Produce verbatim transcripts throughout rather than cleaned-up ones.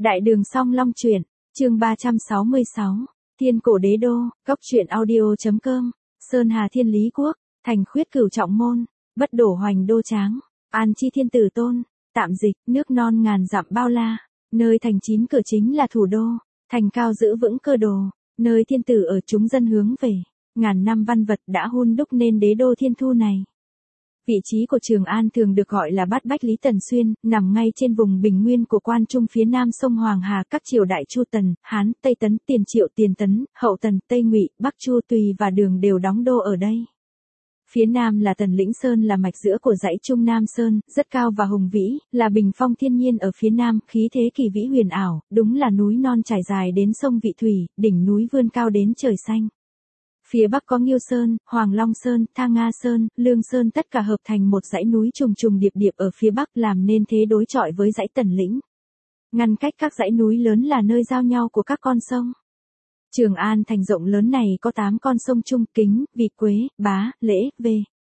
Đại đường Song Long truyện, chương ba trăm sáu mươi sáu, Thiên cổ đế đô, góc truyện audio.com, Sơn Hà Thiên Lý Quốc, thành khuyết cửu trọng môn, bất đổ hoành đô tráng, an chi thiên tử tôn, tạm dịch, nước non ngàn dặm bao la, nơi thành chín cửa chính là thủ đô, thành cao giữ vững cơ đồ, nơi thiên tử ở chúng dân hướng về, ngàn năm văn vật đã hun đúc nên đế đô thiên thu này. Vị trí của Trường An thường được gọi là Bát Bách Lý Tần Xuyên, nằm ngay trên vùng bình nguyên của Quan Trung phía nam sông Hoàng Hà, các triều đại Chu Tần, Hán, Tây Tấn, Tiền Triệu, Tiền Tấn, Hậu Tần, Tây Ngụy, Bắc Chu Tùy và Đường đều đóng đô ở đây. Phía nam là Tần Lĩnh Sơn, là mạch giữa của dãy Trung Nam Sơn, rất cao và hùng vĩ, là bình phong thiên nhiên ở phía nam, khí thế kỳ vĩ huyền ảo, đúng là núi non trải dài đến sông Vị Thủy, đỉnh núi vươn cao đến trời xanh. Phía bắc có Nghiêu Sơn, Hoàng Long Sơn, Tha Nga Sơn, Lương Sơn, tất cả hợp thành một dãy núi trùng trùng điệp điệp ở phía bắc, làm nên thế đối chọi với dãy Tần Lĩnh. Ngăn cách các dãy núi lớn là nơi giao nhau của các con sông. Trường An thành rộng lớn này có tám con sông Trung, Kính, Vị, Quế, Bá, Lễ, Vê.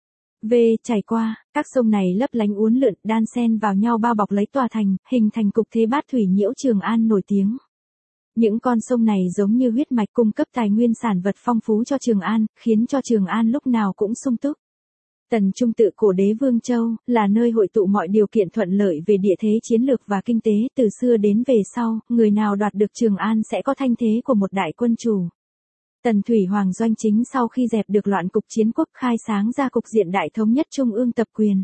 Vê chảy qua, các sông này lấp lánh uốn lượn, đan xen vào nhau bao bọc lấy tòa thành, hình thành cục thế bát thủy nhiễu Trường An nổi tiếng. Những con sông này giống như huyết mạch cung cấp tài nguyên sản vật phong phú cho Trường An, khiến cho Trường An lúc nào cũng sung túc. Tần Trung tự cổ đế Vương Châu, là nơi hội tụ mọi điều kiện thuận lợi về địa thế chiến lược và kinh tế, từ xưa đến về sau, người nào đoạt được Trường An sẽ có thanh thế của một đại quân chủ. Tần Thủy Hoàng Doanh Chính sau khi dẹp được loạn cục chiến quốc, khai sáng ra cục diện đại thống nhất trung ương tập quyền.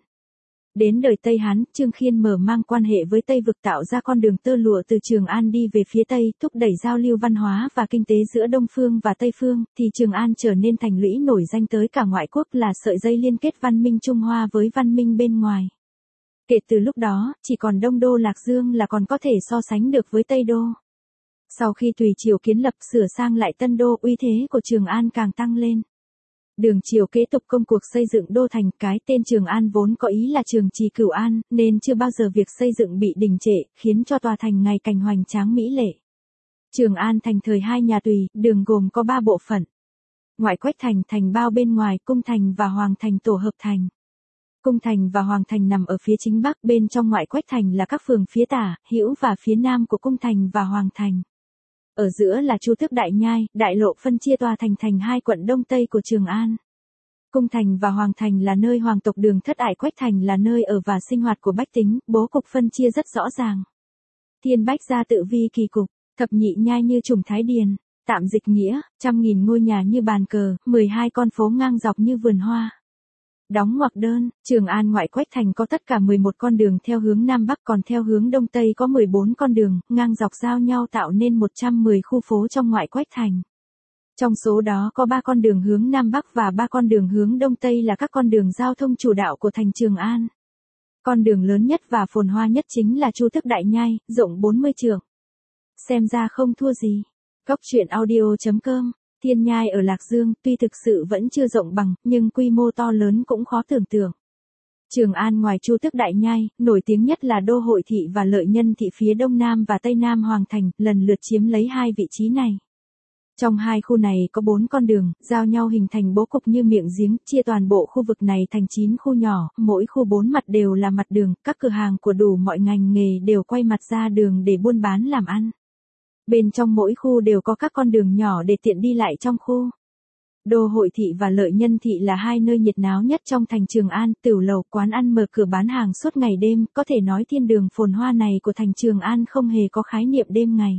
Đến đời Tây Hán, Trương Khiên mở mang quan hệ với Tây vực, tạo ra con đường tơ lụa từ Trường An đi về phía Tây, thúc đẩy giao lưu văn hóa và kinh tế giữa Đông Phương và Tây Phương, thì Trường An trở nên thành lũy nổi danh tới cả ngoại quốc, là sợi dây liên kết văn minh Trung Hoa với văn minh bên ngoài. Kể từ lúc đó, chỉ còn Đông Đô Lạc Dương là còn có thể so sánh được với Tây Đô. Sau khi Tùy Triều kiến lập, sửa sang lại Tân Đô, uy thế của Trường An càng tăng lên. Đường Triều kế tục công cuộc xây dựng đô thành, cái tên Trường An vốn có ý là Trường Trì Cửu An, nên chưa bao giờ việc xây dựng bị đình trệ, khiến cho tòa thành ngày càng hoành tráng mỹ lệ. Trường An thành thời hai nhà Tùy, Đường gồm có ba bộ phận. Ngoại Quách thành, thành bao bên ngoài, Cung thành và Hoàng thành tổ hợp thành. Cung thành và Hoàng thành nằm ở phía chính bắc, bên trong Ngoại Quách thành là các phường phía tả, hữu và phía nam của Cung thành và Hoàng thành. Ở giữa là Chu Tước Đại Nhai, đại lộ phân chia tòa thành thành hai quận đông tây của Trường An. Cung thành và Hoàng thành là nơi hoàng tộc Đường thất ải, Quách thành là nơi ở và sinh hoạt của bách tính, bố cục phân chia rất rõ ràng. Thiên Bách gia tự vi kỳ cục, thập nhị nhai như trùng thái điền, tạm dịch nghĩa, trăm nghìn ngôi nhà như bàn cờ, mười hai con phố ngang dọc như vườn hoa. Đóng ngoặc đơn, Trường An ngoại Quách thành có tất cả mười một con đường theo hướng Nam Bắc, còn theo hướng Đông Tây có mười bốn con đường, ngang dọc giao nhau tạo nên một trăm mười khu phố trong ngoại Quách thành. Trong số đó có ba con đường hướng Nam Bắc và ba con đường hướng Đông Tây là các con đường giao thông chủ đạo của thành Trường An. Con đường lớn nhất và phồn hoa nhất chính là Chu Tước Đại Nhai, rộng bốn mươi trượng. Xem ra không thua gì. Góc truyện audio.com. Thiên Nhai ở Lạc Dương, tuy thực sự vẫn chưa rộng bằng, nhưng quy mô to lớn cũng khó tưởng tượng. Trường An ngoài Chu Tước Đại Nhai, nổi tiếng nhất là Đô Hội Thị và Lợi Nhân Thị phía Đông Nam và Tây Nam Hoàng thành, lần lượt chiếm lấy hai vị trí này. Trong hai khu này có bốn con đường, giao nhau hình thành bố cục như miệng giếng, chia toàn bộ khu vực này thành chín khu nhỏ, mỗi khu bốn mặt đều là mặt đường, các cửa hàng của đủ mọi ngành nghề đều quay mặt ra đường để buôn bán làm ăn. Bên trong mỗi khu đều có các con đường nhỏ để tiện đi lại trong khu. Đô Hội Thị và Lợi Nhân Thị là hai nơi nhiệt náo nhất trong thành Trường An, tửu lầu, quán ăn mở cửa bán hàng suốt ngày đêm, có thể nói thiên đường phồn hoa này của thành Trường An không hề có khái niệm đêm ngày.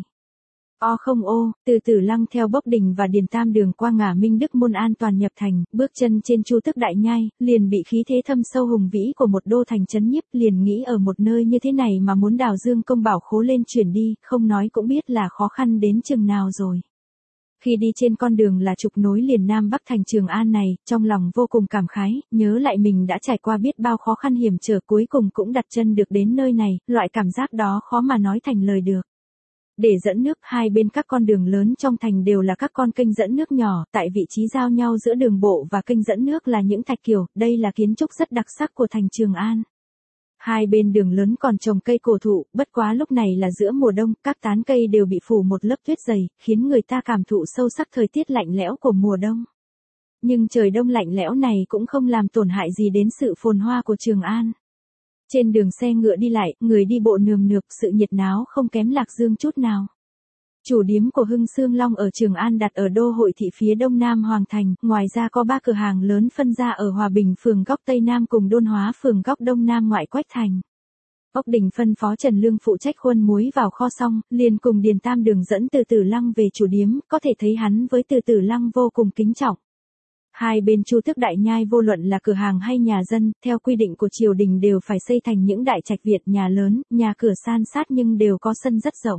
O không ô, từ Tử Lăng theo Bốc Đình và Điền Tam đường qua ngả Minh Đức môn an toàn nhập thành, bước chân trên Chu Tước Đại Nhai, liền bị khí thế thâm sâu hùng vĩ của một đô thành chấn nhiếp, liền nghĩ ở một nơi như thế này mà muốn đào dương công bảo khố lên chuyển đi, không nói cũng biết là khó khăn đến chừng nào rồi. Khi đi trên con đường là trục nối liền Nam Bắc thành Trường An này, trong lòng vô cùng cảm khái, nhớ lại mình đã trải qua biết bao khó khăn hiểm trở, cuối cùng cũng đặt chân được đến nơi này, loại cảm giác đó khó mà nói thành lời được. Để dẫn nước, hai bên các con đường lớn trong thành đều là các con kênh dẫn nước nhỏ, tại vị trí giao nhau giữa đường bộ và kênh dẫn nước là những thạch kiều, đây là kiến trúc rất đặc sắc của thành Trường An. Hai bên đường lớn còn trồng cây cổ thụ, bất quá lúc này là giữa mùa đông, các tán cây đều bị phủ một lớp tuyết dày, khiến người ta cảm thụ sâu sắc thời tiết lạnh lẽo của mùa đông. Nhưng trời đông lạnh lẽo này cũng không làm tổn hại gì đến sự phồn hoa của Trường An. Trên đường xe ngựa đi lại, người đi bộ nườm nượp, sự nhiệt náo không kém Lạc Dương chút nào. Chủ điếm của Hưng Sương Long ở Trường An đặt ở đô hội thị phía đông nam Hoàng Thành, ngoài ra có ba cửa hàng lớn phân ra ở Hòa Bình phường góc Tây Nam cùng Đôn Hóa phường góc Đông Nam ngoại Quách Thành. Ốc Đình phân phó Trần Lương phụ trách khuân muối vào kho xong, liền cùng Điền Tam đường dẫn Từ Tử Lăng về chủ điếm, có thể thấy hắn với Từ Tử Lăng vô cùng kính trọng. Hai bên Chu Thức Đại Nhai vô luận là cửa hàng hay nhà dân, theo quy định của triều đình đều phải xây thành những đại trạch viện nhà lớn, nhà cửa san sát nhưng đều có sân rất rộng.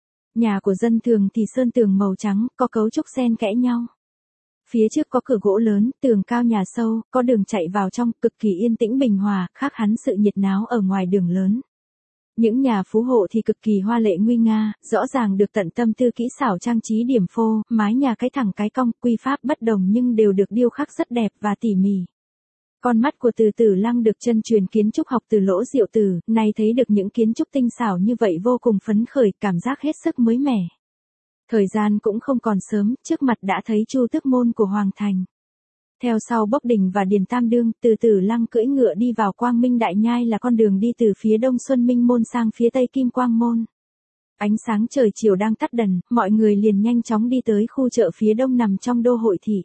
Nhà của dân thường thì sơn tường màu trắng, có cấu trúc xen kẽ nhau. Phía trước có cửa gỗ lớn, tường cao nhà sâu, có đường chạy vào trong, cực kỳ yên tĩnh bình hòa, khác hẳn sự nhiệt náo ở ngoài đường lớn. Những nhà phú hộ thì cực kỳ hoa lệ nguy nga, rõ ràng được tận tâm tư kỹ xảo trang trí điểm phô, mái nhà cái thẳng cái cong, quy pháp bất đồng nhưng đều được điêu khắc rất đẹp và tỉ mỉ. Con mắt của Từ Tử Lăng được chân truyền kiến trúc học từ Lỗ Diệu Tử, nay thấy được những kiến trúc tinh xảo như vậy vô cùng phấn khởi, cảm giác hết sức mới mẻ. Thời gian cũng không còn sớm, trước mặt đã thấy Chu Tước môn của Hoàng Thành. Theo sau Bốc Đình và Điền Tam đương, Từ Tử Lăng cưỡi ngựa đi vào Quang Minh Đại Nhai là con đường đi từ phía đông Xuân Minh môn sang phía tây Kim Quang môn. Ánh sáng trời chiều đang tắt dần, mọi người liền nhanh chóng đi tới khu chợ phía đông nằm trong đô hội thị.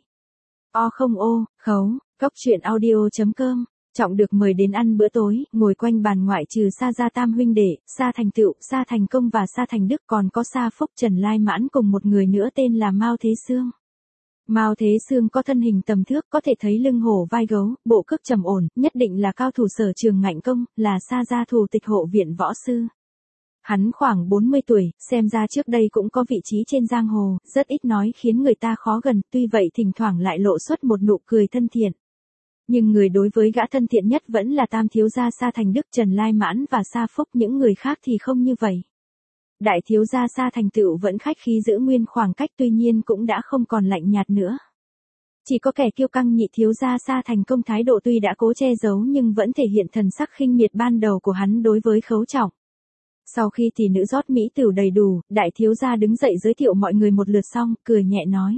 O không ô, khấu, cốc truyện audio chấm com. Trọng được mời đến ăn bữa tối, ngồi quanh bàn ngoại trừ Sa gia tam huynh đệ, Sa Thành Tựu, Sa Thành Công và Sa Thành Đức, còn có Sa Phúc Trần Lai Mãn cùng một người nữa tên là Mao Thế Sương. Mao Thế Sương có thân hình tầm thước, có thể thấy lưng hổ vai gấu, bộ cước trầm ổn, nhất định là cao thủ sở trường ngạnh công, là Sa gia thủ tịch hộ viện võ sư. Hắn khoảng bốn mươi tuổi, xem ra trước đây cũng có vị trí trên giang hồ, rất ít nói khiến người ta khó gần, tuy vậy thỉnh thoảng lại lộ xuất một nụ cười thân thiện. Nhưng người đối với gã thân thiện nhất vẫn là tam thiếu gia Sa Thành Đức, Trần Lai Mãn và Sa Phúc, những người khác thì không như vậy. Đại thiếu gia Sa Thành Tựu vẫn khách khí giữ nguyên khoảng cách, tuy nhiên cũng đã không còn lạnh nhạt nữa. Chỉ có kẻ kiêu căng nhị thiếu gia Sa Thành Công thái độ tuy đã cố che giấu nhưng vẫn thể hiện thần sắc khinh miệt ban đầu của hắn đối với Khấu Trọng. Sau khi tỷ nữ rót mỹ tửu đầy đủ, đại thiếu gia đứng dậy giới thiệu mọi người một lượt xong, cười nhẹ nói.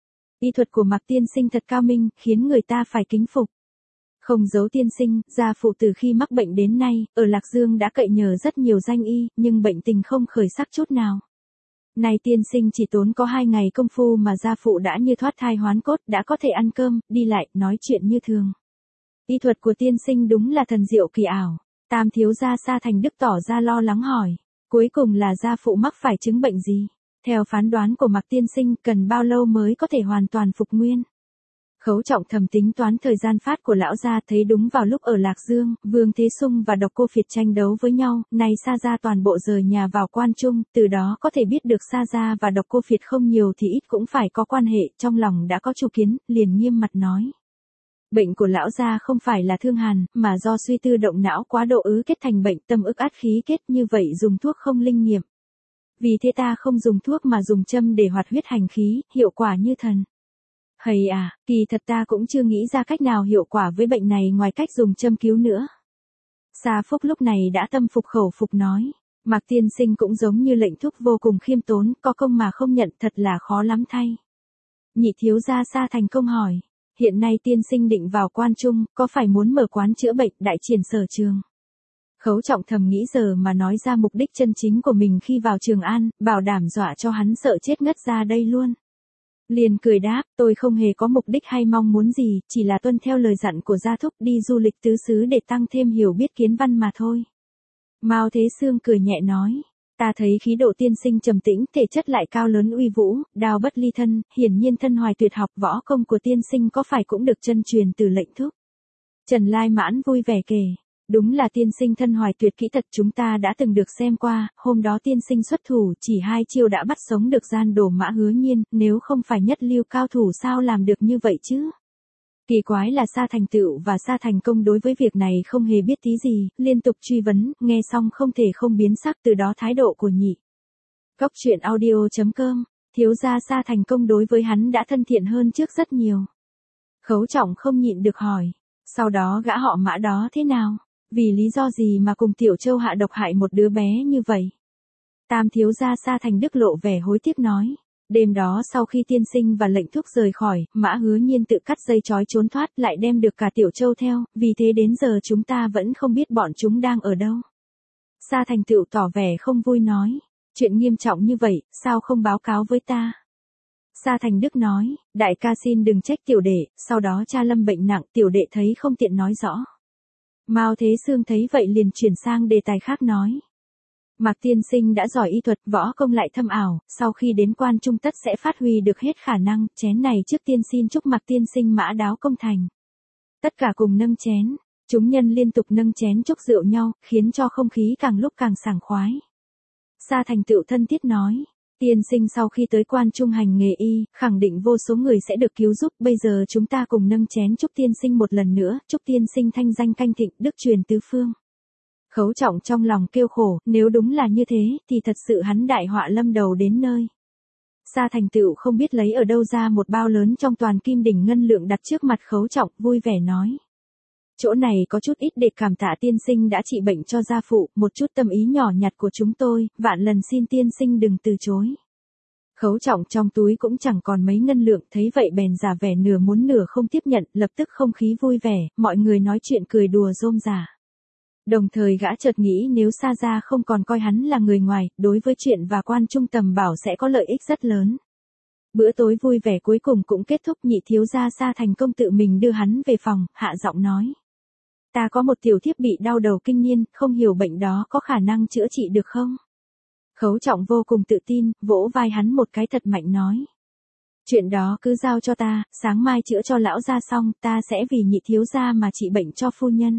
Y thuật của Mạc tiên sinh thật cao minh, khiến người ta phải kính phục. Không giấu tiên sinh, gia phụ từ khi mắc bệnh đến nay, ở Lạc Dương đã cậy nhờ rất nhiều danh y, nhưng bệnh tình không khởi sắc chút nào. Này tiên sinh chỉ tốn có hai ngày công phu mà gia phụ đã như thoát thai hoán cốt, đã có thể ăn cơm, đi lại, nói chuyện như thường. Y thuật của tiên sinh đúng là thần diệu kỳ ảo. Tam thiếu gia Sa Thành Đức tỏ ra lo lắng hỏi. Cuối cùng là gia phụ mắc phải chứng bệnh gì? Theo phán đoán của Mạc tiên sinh, cần bao lâu mới có thể hoàn toàn phục nguyên? Khấu Trọng thầm tính toán thời gian phát của lão gia, thấy đúng vào lúc ở Lạc Dương, Vương Thế Sung và Độc Cô Phiệt tranh đấu với nhau, nay Sa gia toàn bộ rời nhà vào Quan Trung, từ đó có thể biết được Sa gia và Độc Cô Phiệt không nhiều thì ít cũng phải có quan hệ, trong lòng đã có chủ kiến, liền nghiêm mặt nói. Bệnh của lão gia không phải là thương hàn, mà do suy tư động não quá độ ứ kết thành bệnh tâm ức át khí kết, như vậy dùng thuốc không linh nghiệm. Vì thế ta không dùng thuốc mà dùng châm để hoạt huyết hành khí, hiệu quả như thần. Hầy à, kỳ thật ta cũng chưa nghĩ ra cách nào hiệu quả với bệnh này ngoài cách dùng châm cứu nữa. Sa Phúc lúc này đã tâm phục khẩu phục nói. Mạc tiên sinh cũng giống như lệnh thúc vô cùng khiêm tốn, có công mà không nhận thật là khó lắm thay. Nhị thiếu gia Sa Thành Công hỏi. Hiện nay tiên sinh định vào Quan Trung, có phải muốn mở quán chữa bệnh đại triển sở trường? Khấu Trọng thầm nghĩ giờ mà nói ra mục đích chân chính của mình khi vào Trường An, bảo đảm dọa cho hắn sợ chết ngất ra đây luôn. Liền cười đáp, tôi không hề có mục đích hay mong muốn gì, chỉ là tuân theo lời dặn của gia thúc đi du lịch tứ xứ để tăng thêm hiểu biết kiến văn mà thôi. Mao Thế Sương cười nhẹ nói, ta thấy khí độ tiên sinh trầm tĩnh, thể chất lại cao lớn uy vũ, đao bất ly thân, hiển nhiên thân hoài tuyệt học, võ công của tiên sinh có phải cũng được chân truyền từ lệnh thúc. Trần Lai Mãn vui vẻ kể. Đúng là tiên sinh thân hoài tuyệt kỹ thật, chúng ta đã từng được xem qua, hôm đó tiên sinh xuất thủ chỉ hai chiêu đã bắt sống được gian đồ Mã Hứa Nhiên, nếu không phải nhất lưu cao thủ sao làm được như vậy chứ? Kỳ quái là Sa Thành Tựu và Sa Thành Công đối với việc này không hề biết tí gì, liên tục truy vấn, nghe xong không thể không biến sắc, từ đó thái độ của nhị. Cốc truyện audio chấm com, thiếu gia Sa Thành Công đối với hắn đã thân thiện hơn trước rất nhiều. Khấu Trọng không nhịn được hỏi, sau đó gã họ Mã đó thế nào? Vì lý do gì mà cùng Tiểu Châu hạ độc hại một đứa bé như vậy? Tam thiếu gia Sa Thành Đức lộ vẻ hối tiếc nói. Đêm đó sau khi tiên sinh và lệnh thúc rời khỏi, Mã Hứa Nhiên tự cắt dây trói trốn thoát lại đem được cả Tiểu Châu theo, vì thế đến giờ chúng ta vẫn không biết bọn chúng đang ở đâu. Sa Thành Tựu tỏ vẻ không vui nói, chuyện nghiêm trọng như vậy, sao không báo cáo với ta? Sa Thành Đức nói, đại ca xin đừng trách tiểu đệ, sau đó cha lâm bệnh nặng, tiểu đệ thấy không tiện nói rõ. Mao Thế Sương thấy vậy liền chuyển sang đề tài khác nói. Mạc tiên sinh đã giỏi y thuật, võ công lại thâm ảo, sau khi đến Quan Trung tất sẽ phát huy được hết khả năng, chén này trước tiên xin chúc Mạc tiên sinh mã đáo công thành. Tất cả cùng nâng chén, chúng nhân liên tục nâng chén chúc rượu nhau, khiến cho không khí càng lúc càng sảng khoái. Sa Thành Tựu thân thiết nói, tiên sinh sau khi tới Quan Trung hành nghề y, khẳng định vô số người sẽ được cứu giúp, bây giờ chúng ta cùng nâng chén chúc tiên sinh một lần nữa, chúc tiên sinh thanh danh canh thịnh, đức truyền tứ phương. Khấu Trọng trong lòng kêu khổ, nếu đúng là như thế, thì thật sự hắn đại họa lâm đầu đến nơi. Sa Thành Tựu không biết lấy ở đâu ra một bao lớn trong toàn kim đỉnh ngân lượng đặt trước mặt Khấu Trọng, vui vẻ nói. Chỗ này có chút ít để cảm tạ tiên sinh đã trị bệnh cho gia phụ, một chút tâm ý nhỏ nhặt của chúng tôi, vạn lần xin tiên sinh đừng từ chối. Khấu Trọng trong túi cũng chẳng còn mấy ngân lượng, thấy vậy bèn giả vẻ nửa muốn nửa không tiếp nhận, lập tức không khí vui vẻ, mọi người nói chuyện cười đùa rôm rả. Đồng thời gã chợt nghĩ nếu Sa gia không còn coi hắn là người ngoài, đối với chuyện và Quan Trung tầm bảo sẽ có lợi ích rất lớn. Bữa tối vui vẻ cuối cùng cũng kết thúc, nhị thiếu gia Sa Thành Công tự mình đưa hắn về phòng, hạ giọng nói. Ta có một tiểu thiếp bị đau đầu kinh niên, không hiểu bệnh đó có khả năng chữa trị được không? Khấu Trọng vô cùng tự tin, vỗ vai hắn một cái thật mạnh nói. Chuyện đó cứ giao cho ta, sáng mai chữa cho lão gia xong, ta sẽ vì nhị thiếu gia mà trị bệnh cho phu nhân.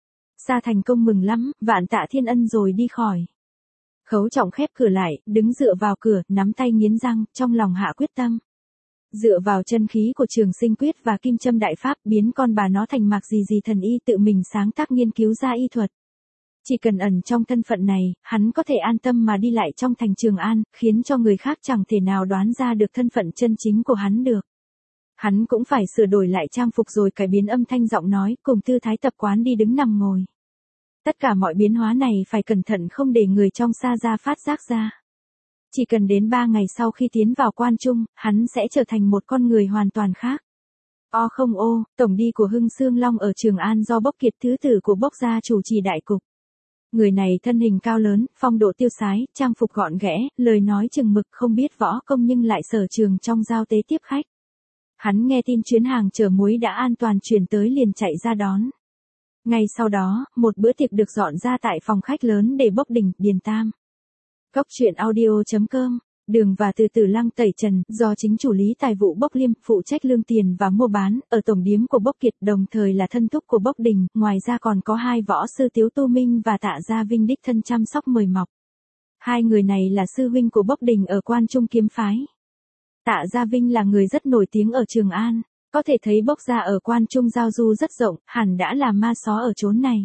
Sa Thành Công mừng lắm, vạn tạ thiên ân rồi đi khỏi. Khấu Trọng khép cửa lại, đứng dựa vào cửa, nắm tay nghiến răng, trong lòng hạ quyết tâm. Dựa vào chân khí của Trường Sinh Quyết và Kim Châm Đại Pháp, biến con bà nó thành Mạc gì gì thần y, tự mình sáng tác nghiên cứu ra y thuật. Chỉ cần ẩn trong thân phận này, hắn có thể an tâm mà đi lại trong thành Trường An, khiến cho người khác chẳng thể nào đoán ra được thân phận chân chính của hắn được. Hắn cũng phải sửa đổi lại trang phục rồi cải biến âm thanh giọng nói, cùng tư thái tập quán đi đứng nằm ngồi. Tất cả mọi biến hóa này phải cẩn thận không để người trong Sa gia phát giác ra. Chỉ cần đến ba ngày sau khi tiến vào Quan Trung, hắn sẽ trở thành một con người hoàn toàn khác. O không ô, tổng đi của Hưng Xương Long ở Trường An do Bốc Kiệt thứ tử của Bốc gia chủ trì đại cục. Người này thân hình cao lớn, phong độ tiêu sái, trang phục gọn ghẽ, lời nói chừng mực, không biết võ công nhưng lại sở trường trong giao tế tiếp khách. Hắn nghe tin chuyến hàng chở muối đã an toàn chuyển tới liền chạy ra đón. Ngay sau đó, một bữa tiệc được dọn ra tại phòng khách lớn để Bốc Đình, Điền Tam. Cốc truyện audio chấm com, Đường và Từ Tử Lăng tẩy trần, do chính chủ lý tài vụ Bốc Liêm, phụ trách lương tiền và mua bán, ở tổng điếm của Bốc Kiệt, đồng thời là thân thúc của Bốc Đình, ngoài ra còn có hai võ sư Tiếu Tu Minh và Tạ Gia Vinh đích thân chăm sóc mời mọc. Hai người này là sư huynh của Bốc Đình ở Quan Trung kiếm phái. Tạ Gia Vinh là người rất nổi tiếng ở Trường An, có thể thấy Bốc gia ở Quan Trung giao du rất rộng, hẳn đã là ma xó ở chốn này.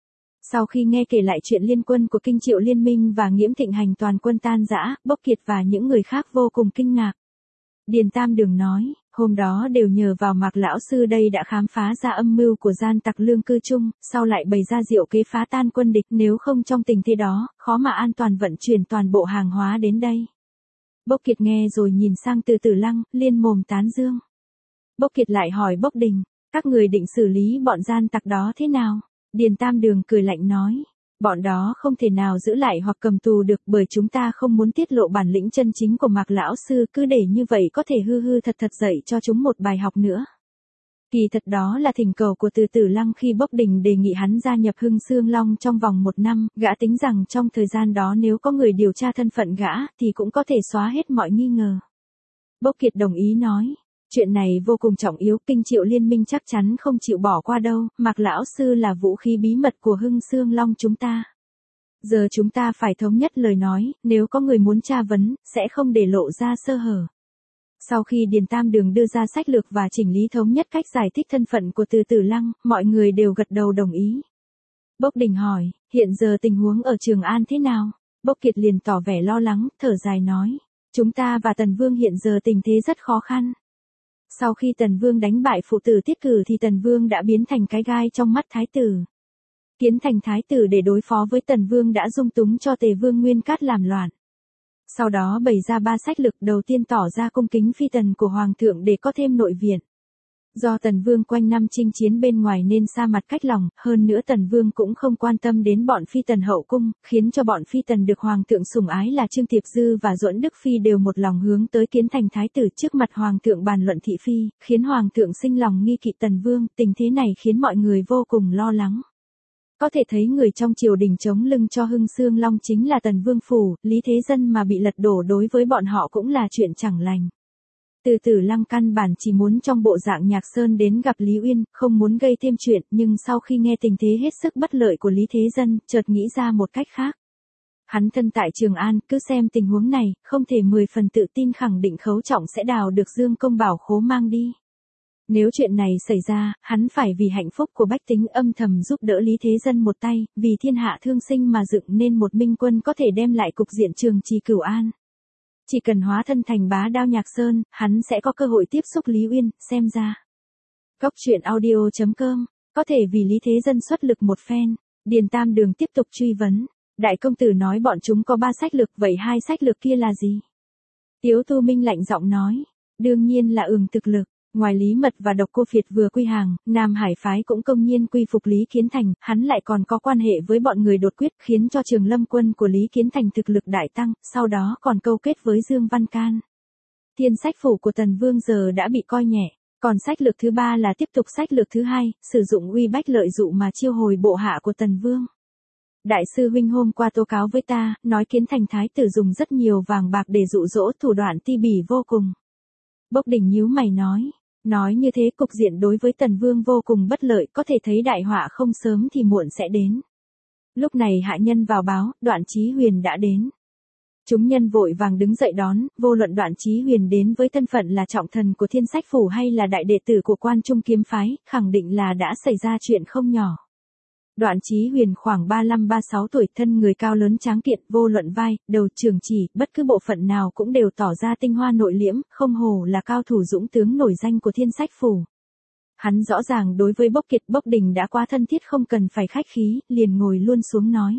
Sau khi nghe kể lại chuyện liên quân của Kinh Triệu Liên Minh và Nghiễm thịnh hành toàn quân tan rã, Bốc Kiệt và những người khác vô cùng kinh ngạc. Điền Tam Đường nói, hôm đó đều nhờ vào Mạc lão sư đây đã khám phá ra âm mưu của gian tặc Lương Cư Trung, sau lại bày ra diệu kế phá tan quân địch, nếu không trong tình thế đó, khó mà an toàn vận chuyển toàn bộ hàng hóa đến đây. Bốc Kiệt nghe rồi nhìn sang Từ Tử Lăng, liên mồm tán dương. Bốc Kiệt lại hỏi Bốc Đình, các người định xử lý bọn gian tặc đó thế nào? Điền Tam Đường cười lạnh nói, bọn đó không thể nào giữ lại hoặc cầm tù được, bởi chúng ta không muốn tiết lộ bản lĩnh chân chính của Mạc lão sư, cứ để như vậy có thể hư hư thật thật dạy cho chúng một bài học nữa. Kỳ thật đó là thỉnh cầu của Từ Tử Lăng khi Bốc Đình đề nghị hắn gia nhập Hưng Xương Long trong vòng một năm, gã tính rằng trong thời gian đó nếu có người điều tra thân phận gã, thì cũng có thể xóa hết mọi nghi ngờ. Bốc Kiệt đồng ý nói, chuyện này vô cùng trọng yếu, Kinh Triệu Liên Minh chắc chắn không chịu bỏ qua đâu, Mạc lão sư là vũ khí bí mật của Hưng Xương Long chúng ta. Giờ chúng ta phải thống nhất lời nói, nếu có người muốn tra vấn, sẽ không để lộ ra sơ hở. Sau khi Điền Tam Đường đưa ra sách lược và chỉnh lý thống nhất cách giải thích thân phận của Từ Tử Lăng, mọi người đều gật đầu đồng ý. Bốc Đình hỏi, hiện giờ tình huống ở Trường An thế nào? Bốc Kiệt liền tỏ vẻ lo lắng, thở dài nói, chúng ta và Tần Vương hiện giờ tình thế rất khó khăn. Sau khi Tần Vương đánh bại phụ tử Tiết Cử thì Tần Vương đã biến thành cái gai trong mắt Thái tử. Kiến thành Thái tử để đối phó với Tần Vương đã dung túng cho Tề Vương Nguyên Cát làm loạn. Sau đó bày ra ba sách lược, đầu tiên tỏ ra cung kính phi tần của hoàng thượng để có thêm nội viện. Do Tần Vương quanh năm chinh chiến bên ngoài nên xa mặt cách lòng, hơn nữa Tần Vương cũng không quan tâm đến bọn phi tần hậu cung, khiến cho bọn phi tần được hoàng thượng sủng ái là Trương Tiệp Dư và Duẫn Đức Phi đều một lòng hướng tới kiến thành thái tử trước mặt hoàng thượng bàn luận thị phi, khiến hoàng thượng sinh lòng nghi kỵ Tần Vương, tình thế này khiến mọi người vô cùng lo lắng. Có thể thấy người trong triều đình chống lưng cho Hưng Xương Long chính là Tần Vương phủ, Lý Thế Dân mà bị lật đổ đối với bọn họ cũng là chuyện chẳng lành. Từ Tử Lăng căn bản chỉ muốn trong bộ dạng Nhạc Sơn đến gặp Lý Uyên, không muốn gây thêm chuyện, nhưng sau khi nghe tình thế hết sức bất lợi của Lý Thế Dân, chợt nghĩ ra một cách khác. Hắn thân tại Trường An, cứ xem tình huống này, không thể mười phần tự tin khẳng định Khấu Trọng sẽ đào được Dương Công Bảo Khố mang đi. Nếu chuyện này xảy ra, hắn phải vì hạnh phúc của bách tính âm thầm giúp đỡ Lý Thế Dân một tay, vì thiên hạ thương sinh mà dựng nên một minh quân có thể đem lại cục diện Trường Trì Cửu An. Chỉ cần hóa thân thành bá đao Nhạc Sơn, hắn sẽ có cơ hội tiếp xúc Lý Uyên, xem ra. Góc truyện audio chấm com, có thể vì Lý Thế Dân xuất lực một phen. Điền Tam Đường tiếp tục truy vấn. Đại công tử nói bọn chúng có ba sách lược, vậy hai sách lược kia là gì? Tiếu Tu Minh lạnh giọng nói. Đương nhiên là ường thực lực. Ngoài Lý Mật và Độc Cô Phiệt vừa quy hàng, Nam Hải phái cũng công nhiên quy phục Lý Kiến Thành, hắn lại còn có quan hệ với bọn người đột quyết, khiến cho Trường Lâm quân của Lý Kiến Thành thực lực đại tăng, sau đó còn câu kết với Dương Văn Can. Thiên sách phủ của Tần Vương giờ đã bị coi nhẹ, còn sách lược thứ ba là tiếp tục sách lược thứ hai, sử dụng uy bách lợi dụ mà chiêu hồi bộ hạ của Tần Vương. Đại sư huynh hôm qua tố cáo với ta, nói Kiến Thành thái tử dùng rất nhiều vàng bạc để dụ dỗ, thủ đoạn ti bỉ vô cùng. Bốc Đình nhíu mày nói. Nói như thế cục diện đối với Tần Vương vô cùng bất lợi, có thể thấy đại họa không sớm thì muộn sẽ đến. Lúc này hạ nhân vào báo, Đoạn Chí Huyền đã đến. Chúng nhân vội vàng đứng dậy đón, vô luận Đoạn Chí Huyền đến với thân phận là trọng thần của Thiên Sách phủ hay là đại đệ tử của Quan Trung kiếm phái, khẳng định là đã xảy ra chuyện không nhỏ. Đoạn Chí Huyền khoảng ba lăm ba sáu tuổi, thân người cao lớn tráng kiện, vô luận vai, đầu, trường chỉ, bất cứ bộ phận nào cũng đều tỏ ra tinh hoa nội liễm, không hổ là cao thủ dũng tướng nổi danh của Thiên Sách phủ. Hắn rõ ràng đối với Bốc Kiệt Bốc Đình đã quá thân thiết, không cần phải khách khí, liền ngồi luôn xuống nói.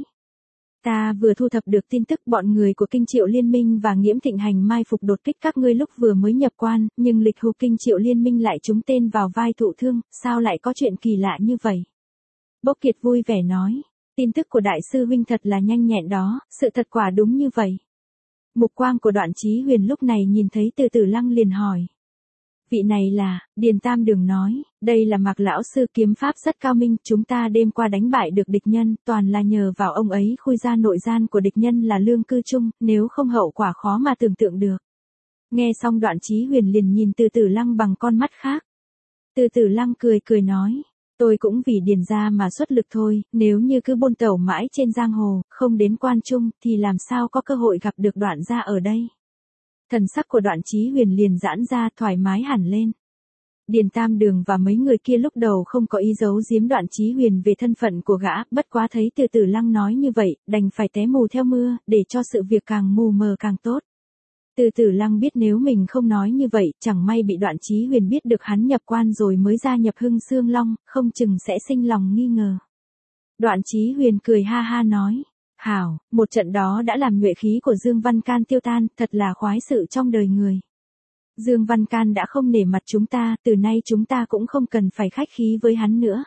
Ta vừa thu thập được tin tức bọn người của Kinh Triệu Liên minh và Nghiễm Thịnh Hành mai phục đột kích các ngươi lúc vừa mới nhập quan, nhưng lịch hù Kinh Triệu Liên minh lại trúng tên vào vai thụ thương, sao lại có chuyện kỳ lạ như vậy? Bốc Kiệt vui vẻ nói, tin tức của đại sư huynh thật là nhanh nhẹn đó, sự thật quả đúng như vậy. Mục quang của Đoạn Chí Huyền lúc này nhìn thấy Từ Tử Lăng liền hỏi. Vị này là, Điền Tam Đường nói, đây là Mạc lão sư kiếm pháp rất cao minh, chúng ta đêm qua đánh bại được địch nhân, toàn là nhờ vào ông ấy khui ra nội gian của địch nhân là Lương Cư Trung, nếu không hậu quả khó mà tưởng tượng được. Nghe xong Đoạn Chí Huyền liền nhìn Từ Tử Lăng bằng con mắt khác. Từ Tử Lăng cười cười nói. Tôi cũng vì Điền gia mà xuất lực thôi, nếu như cứ buôn tẩu mãi trên giang hồ, không đến Quan Trung, thì làm sao có cơ hội gặp được Đoạn gia ở đây. Thần sắc của Đoạn Chí Huyền liền giãn ra, thoải mái hẳn lên. Điền Tam Đường và mấy người kia lúc đầu không có ý giấu giếm Đoạn Chí Huyền về thân phận của gã, bất quá thấy Từ Tử Lăng nói như vậy, đành phải té mù theo mưa, để cho sự việc càng mù mờ càng tốt. Từ Tử Lăng biết nếu mình không nói như vậy, chẳng may bị Đoạn Chí Huyền biết được hắn nhập quan rồi mới gia nhập Hưng Xương Long, không chừng sẽ sinh lòng nghi ngờ. Đoạn Chí Huyền cười ha ha nói, hảo, một trận đó đã làm nhuệ khí của Dương Văn Can tiêu tan, thật là khoái sự trong đời người. Dương Văn Can đã không nể mặt chúng ta, từ nay chúng ta cũng không cần phải khách khí với hắn nữa.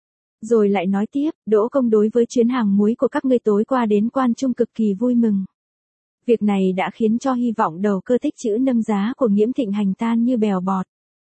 Rồi lại nói tiếp, Đỗ Công đối với chuyến hàng muối của các ngươi tối qua đến Quan Trung cực kỳ vui mừng. Việc này đã khiến cho hy vọng đầu cơ tích trữ nâng giá của Nghiễm Thịnh Hành tan như bèo bọt.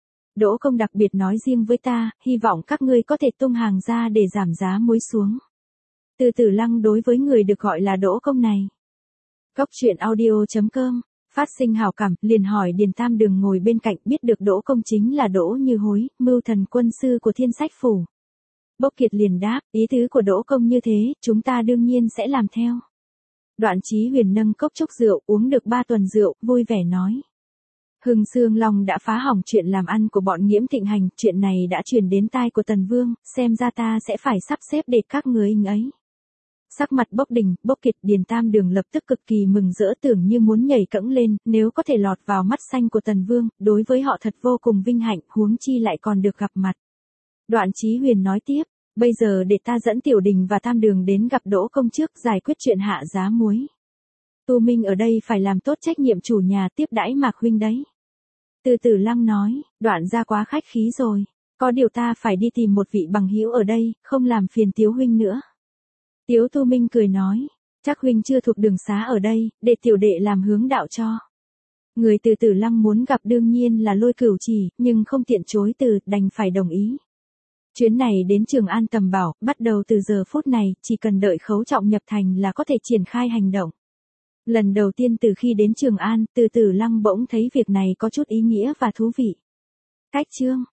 Đỗ Công đặc biệt nói riêng với ta, hy vọng các ngươi có thể tung hàng ra để giảm giá muối xuống. Từ Tử Lăng đối với người được gọi là Đỗ Công này. Góc truyện audio chấm com, phát sinh hảo cảm, liền hỏi Điền Tam Đường ngồi bên cạnh, biết được Đỗ Công chính là Đỗ Như Hối, mưu thần quân sư của Thiên Sách phủ. Bốc Kiệt liền đáp, ý tứ của Đỗ Công như thế, chúng ta đương nhiên sẽ làm theo. Đoạn Chí Huyền nâng cốc chốc rượu, uống được ba tuần rượu, vui vẻ nói. Hưng Xương Long đã phá hỏng chuyện làm ăn của bọn Nghiễm Thịnh Hành, chuyện này đã truyền đến tai của Tần Vương, xem ra ta sẽ phải sắp xếp để các người anh ấy. Sắc mặt Bốc Đình, Bốc Kiệt, Điền Tam Đường lập tức cực kỳ mừng rỡ, tưởng như muốn nhảy cẫng lên, nếu có thể lọt vào mắt xanh của Tần Vương, đối với họ thật vô cùng vinh hạnh, huống chi lại còn được gặp mặt. Đoạn Chí Huyền nói tiếp. Bây giờ để ta dẫn Tiểu Đình và Tam Đường đến gặp Đỗ Công trước, giải quyết chuyện hạ giá muối. Tu Minh ở đây phải làm tốt trách nhiệm chủ nhà tiếp đãi Mạc huynh đấy. Từ Tử Lăng nói, Đoạn gia quá khách khí rồi, có điều ta phải đi tìm một vị bằng hữu ở đây, không làm phiền Tiếu huynh nữa. Tiếu Tu Minh cười nói, chắc huynh chưa thuộc đường xá ở đây, để tiểu đệ làm hướng đạo cho. Người Từ Tử Lăng muốn gặp đương nhiên là Lôi Cửu Chỉ, nhưng không tiện chối từ, đành phải đồng ý. Chuyến này đến Trường An tầm bảo, bắt đầu từ giờ phút này, chỉ cần đợi Khấu Trọng nhập thành là có thể triển khai hành động. Lần đầu tiên từ khi đến Trường An, Từ Tử Lăng bỗng thấy việc này có chút ý nghĩa và thú vị. Cách chương